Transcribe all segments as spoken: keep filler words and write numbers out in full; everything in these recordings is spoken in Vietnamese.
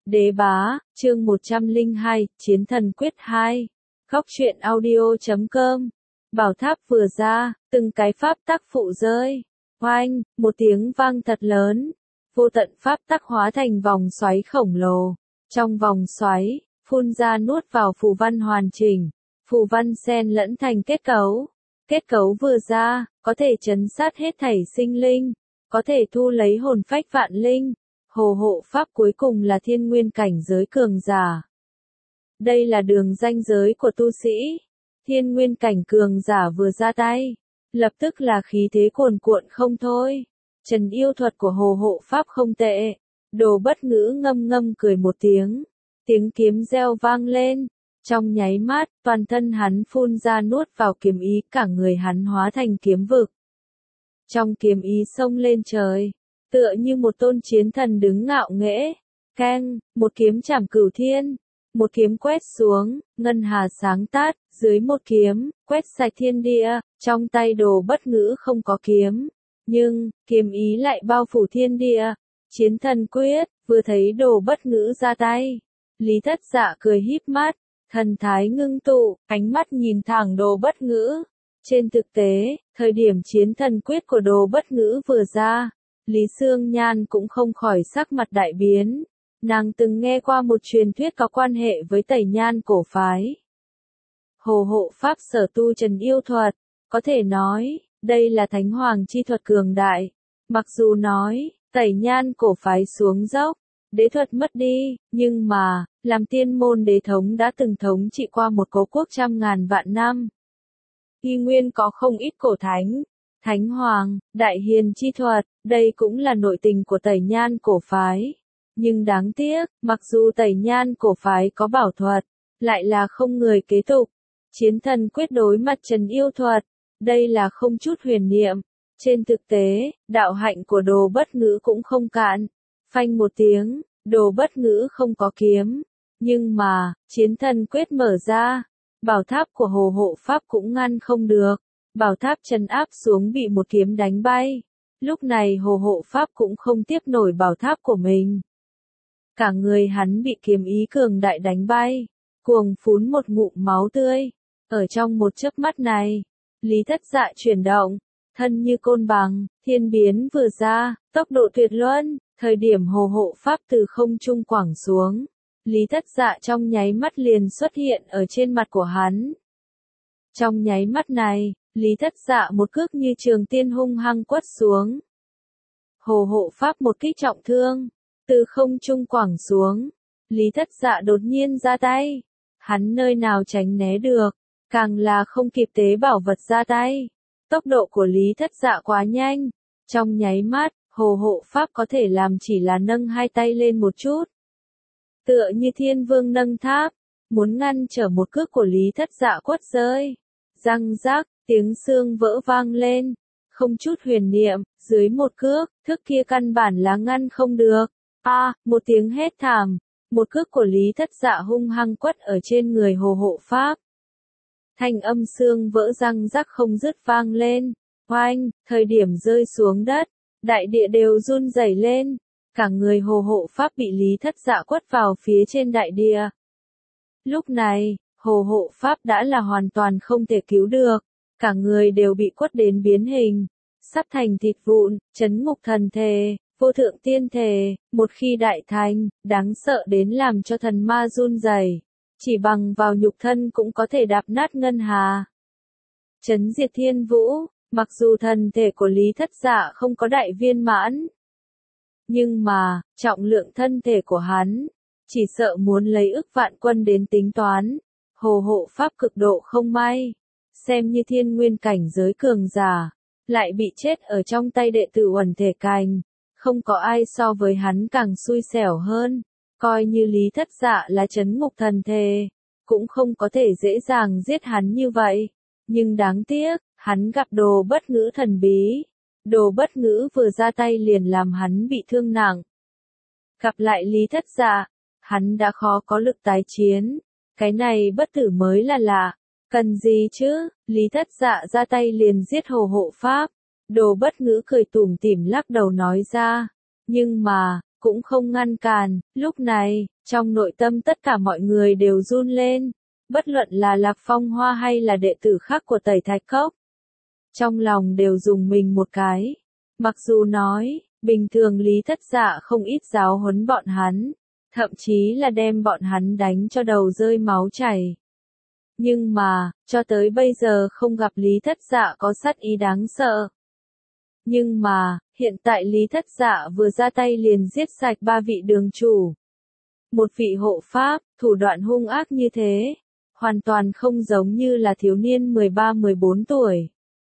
Đế bá, chương một trăm lẻ hai, Chiến thần quyết hai. Góc truyện audio chấm com. Bảo tháp vừa ra, từng cái pháp tắc phụ rơi. Oanh, một tiếng vang thật lớn. Vô tận pháp tắc hóa thành vòng xoáy khổng lồ. Trong vòng xoáy, phun ra nuốt vào phù văn hoàn chỉnh. Phù văn xen lẫn thành kết cấu. Kết cấu vừa ra, có thể trấn sát hết thảy sinh linh. Có thể thu lấy hồn phách vạn linh. Hồ hộ pháp cuối cùng là thiên nguyên cảnh giới cường giả. Đây là đường ranh giới của tu sĩ. Thiên nguyên cảnh cường giả vừa ra tay, lập tức là khí thế cuồn cuộn không thôi. Trần yêu thuật của hồ hộ pháp không tệ. Đồ Bất Ngữ ngâm ngâm cười một tiếng. Tiếng kiếm reo vang lên. Trong nháy mắt, toàn thân hắn phun ra nuốt vào kiếm ý, cả người hắn hóa thành kiếm vực. Trong kiếm ý xông lên trời. Tựa như một tôn chiến thần đứng ngạo nghễ. Keng, một kiếm chảm cửu thiên. Một kiếm quét xuống, ngân hà sáng tát, dưới một kiếm, quét sạch thiên địa. Trong tay Đồ Bất Ngữ không có kiếm, nhưng, kiếm ý lại bao phủ thiên địa. Chiến thần quyết, vừa thấy Đồ Bất Ngữ ra tay. Lý Thất Dạ cười híp mắt, thần thái ngưng tụ, ánh mắt nhìn thẳng Đồ Bất Ngữ. Trên thực tế, thời điểm chiến thần quyết của Đồ Bất Ngữ vừa ra, Lý Sương Nhan cũng không khỏi sắc mặt đại biến. Nàng từng nghe qua một truyền thuyết có quan hệ với Tẩy Nhan cổ phái. Hồ hộ pháp sở tu Trần yêu thuật, có thể nói, đây là thánh hoàng chi thuật cường đại. Mặc dù nói, Tẩy Nhan cổ phái xuống dốc, đế thuật mất đi, nhưng mà, làm tiên môn đế thống đã từng thống trị qua một cố quốc trăm ngàn vạn năm. Y nguyên có không ít cổ thánh. Thánh Hoàng, Đại Hiền chi thuật, đây cũng là nội tình của Tẩy Nhan cổ phái. Nhưng đáng tiếc, mặc dù Tẩy Nhan cổ phái có bảo thuật, lại là không người kế tục. Chiến thần quyết đối mặt Trần yêu thuật, đây là không chút huyền niệm. Trên thực tế, đạo hạnh của Đồ Bất Ngữ cũng không cạn. Phanh một tiếng, Đồ Bất Ngữ không có kiếm. Nhưng mà, chiến thần quyết mở ra, bảo tháp của hồ hộ pháp cũng ngăn không được. Bảo tháp trấn áp xuống bị một kiếm đánh bay. Lúc này hồ hộ pháp cũng không tiếp nổi bảo tháp của mình. Cả người hắn bị kiếm ý cường đại đánh bay. Cuồng phún một ngụm máu tươi. Ở trong một chớp mắt này, Lý Thất Dạ chuyển động. Thân như côn bằng, thiên biến vừa ra, tốc độ tuyệt luân. Thời điểm hồ hộ pháp từ không trung quẳng xuống. Lý Thất Dạ trong nháy mắt liền xuất hiện ở trên mặt của hắn. Trong nháy mắt này, Lý Thất Dạ một cước như trường tiên hung hăng quất xuống. Hồ hộ pháp một kích trọng thương, từ không trung quẳng xuống. Lý Thất Dạ đột nhiên ra tay. Hắn nơi nào tránh né được, càng là không kịp tế bảo vật ra tay. Tốc độ của Lý Thất Dạ quá nhanh. Trong nháy mắt, hồ hộ pháp có thể làm chỉ là nâng hai tay lên một chút. Tựa như thiên vương nâng tháp, muốn ngăn trở một cước của Lý Thất Dạ quất rơi. Răng rác, tiếng xương vỡ vang lên. Không chút huyền niệm, dưới một cước, thước kia căn bản là ngăn không được. A, à, một tiếng hét thảm. Một cước của Lý Thất Dạ hung hăng quất ở trên người hồ hộ pháp. Thanh âm xương vỡ răng rác không dứt vang lên. Oanh, thời điểm rơi xuống đất, đại địa đều run rẩy lên. Cả người hồ hộ pháp bị Lý Thất Dạ quất vào phía trên đại địa. Lúc này, hồ hộ pháp đã là hoàn toàn không thể cứu được. Cả người đều bị quất đến biến hình. Sắp thành thịt vụn, chấn ngục thần thể, vô thượng tiên thể. Một khi đại thành, đáng sợ đến làm cho thần ma run rẩy. Chỉ bằng vào nhục thân cũng có thể đạp nát ngân hà. Chấn diệt thiên vũ, mặc dù thần thể của Lý Thất Dạ không có đại viên mãn. Nhưng mà, trọng lượng thân thể của hắn, chỉ sợ muốn lấy ức vạn quân đến tính toán. Hồ hộ pháp cực độ không may, xem như thiên nguyên cảnh giới cường giả, lại bị chết ở trong tay đệ tử Uẩn Thể Cành. Không có ai so với hắn càng xui xẻo hơn. Coi như Lý Thất Dạ là trấn ngục thần thể, cũng không có thể dễ dàng giết hắn như vậy. Nhưng đáng tiếc, hắn gặp Đồ Bất Ngữ thần bí. Đồ Bất Ngữ vừa ra tay liền làm hắn bị thương nặng. Gặp lại Lý Thất Dạ, hắn đã khó có lực tái chiến. Cái này bất tử mới là lạ. Cần gì chứ? Lý Thất Dạ ra tay liền giết hồ hộ pháp. Đồ Bất Ngữ cười tủm tỉm lắc đầu nói ra. Nhưng mà, cũng không ngăn cản. Lúc này, trong nội tâm tất cả mọi người đều run lên, bất luận là Lạc Phong Hoa hay là đệ tử khác của Tẩy Thạch Cốc. Trong lòng đều dùng mình một cái. Mặc dù nói, bình thường Lý Thất Dạ không ít giáo huấn bọn hắn, thậm chí là đem bọn hắn đánh cho đầu rơi máu chảy. Nhưng mà, cho tới bây giờ không gặp Lý Thất Dạ có sát ý đáng sợ. Nhưng mà, hiện tại Lý Thất Dạ vừa ra tay liền giết sạch ba vị đường chủ. Một vị hộ pháp, thủ đoạn hung ác như thế, hoàn toàn không giống như là thiếu niên mười ba mười bốn tuổi.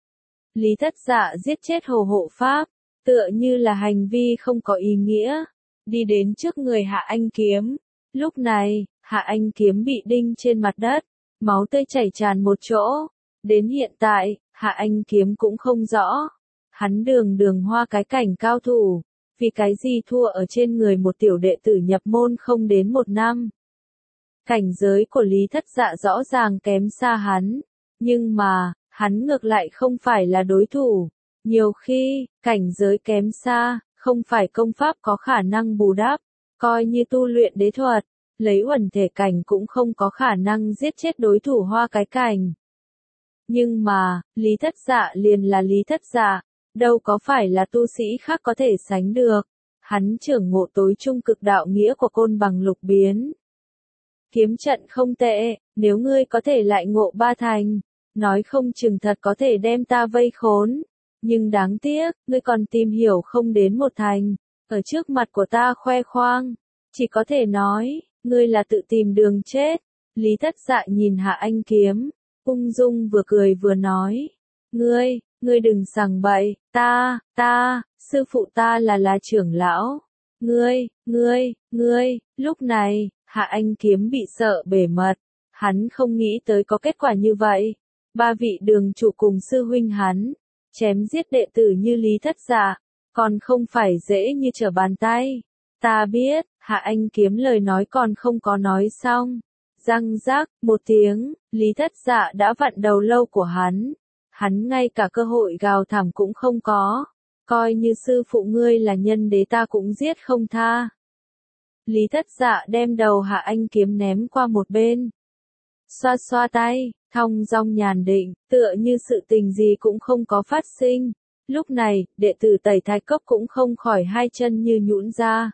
Lý Thất Dạ giết chết hồ hộ pháp, tựa như là hành vi không có ý nghĩa, đi đến trước người Hạ Anh Kiếm. Lúc này, Hạ Anh Kiếm bị đinh trên mặt đất, máu tươi chảy tràn một chỗ. Đến hiện tại, Hạ Anh Kiếm cũng không rõ. Hắn đường đường hoa cái cảnh cao thủ, vì cái gì thua ở trên người một tiểu đệ tử nhập môn không đến một năm. Cảnh giới của Lý Thất Dạ rõ ràng kém xa hắn, nhưng mà, hắn ngược lại không phải là đối thủ. Nhiều khi, cảnh giới kém xa, không phải công pháp có khả năng bù đắp, coi như tu luyện đế thuật, lấy uẩn thể cảnh cũng không có khả năng giết chết đối thủ hoa cái cảnh. Nhưng mà, Lý Thất Dạ liền là Lý Thất Dạ, đâu có phải là tu sĩ khác có thể sánh được. Hắn trưởng ngộ tối trung cực đạo nghĩa của côn bằng lục biến. Kiếm trận không tệ, nếu ngươi có thể lại ngộ ba thành, nói không chừng thật có thể đem ta vây khốn. Nhưng đáng tiếc, ngươi còn tìm hiểu không đến một thành, ở trước mặt của ta khoe khoang, chỉ có thể nói, ngươi là tự tìm đường chết. Lý Thất Dạ nhìn Hạ Anh Kiếm, ung dung vừa cười vừa nói, ngươi, ngươi đừng sằng bậy, ta, ta, sư phụ ta là là trưởng lão, ngươi, ngươi, ngươi. Lúc này, Hạ Anh Kiếm bị sợ bể mật, hắn không nghĩ tới có kết quả như vậy. Ba vị đường chủ cùng sư huynh hắn, chém giết đệ tử như Lý Thất Dạ, còn không phải dễ như trở bàn tay. Ta biết, Hạ Anh Kiếm lời nói còn không có nói xong. Răng rác, một tiếng, Lý Thất Dạ đã vặn đầu lâu của hắn. Hắn ngay cả cơ hội gào thảm cũng không có. Coi như sư phụ ngươi là nhân đế ta cũng giết không tha. Lý Thất Dạ đem đầu Hạ Anh Kiếm ném qua một bên. Xoa xoa tay, thong dong nhàn định, tựa như sự tình gì cũng không có phát sinh. Lúc này, đệ tử Tẩy Thạch Cốc cũng không khỏi hai chân như nhũn ra.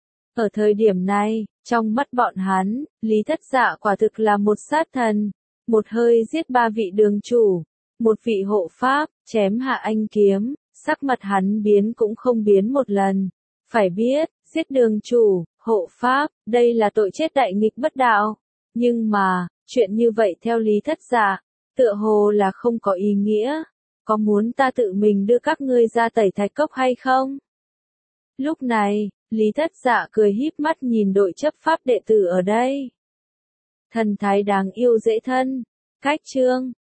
Ở thời điểm này, trong mắt bọn hắn, Lý Thất Dạ quả thực là một sát thần. Một hơi giết ba vị đường chủ, một vị hộ pháp, chém Hạ Anh Kiếm, sắc mặt hắn biến cũng không biến một lần. Phải biết, giết đường chủ, hộ pháp, đây là tội chết đại nghịch bất đạo. Nhưng mà, chuyện như vậy theo Lý Thất Dạ, tựa hồ là không có ý nghĩa. Có muốn ta tự mình đưa các ngươi ra Tẩy Thạch Cốc hay không? Lúc này, Lý Thất Dạ cười híp mắt nhìn đội chấp pháp đệ tử ở đây. Thần thái đáng yêu dễ thân. Cách chương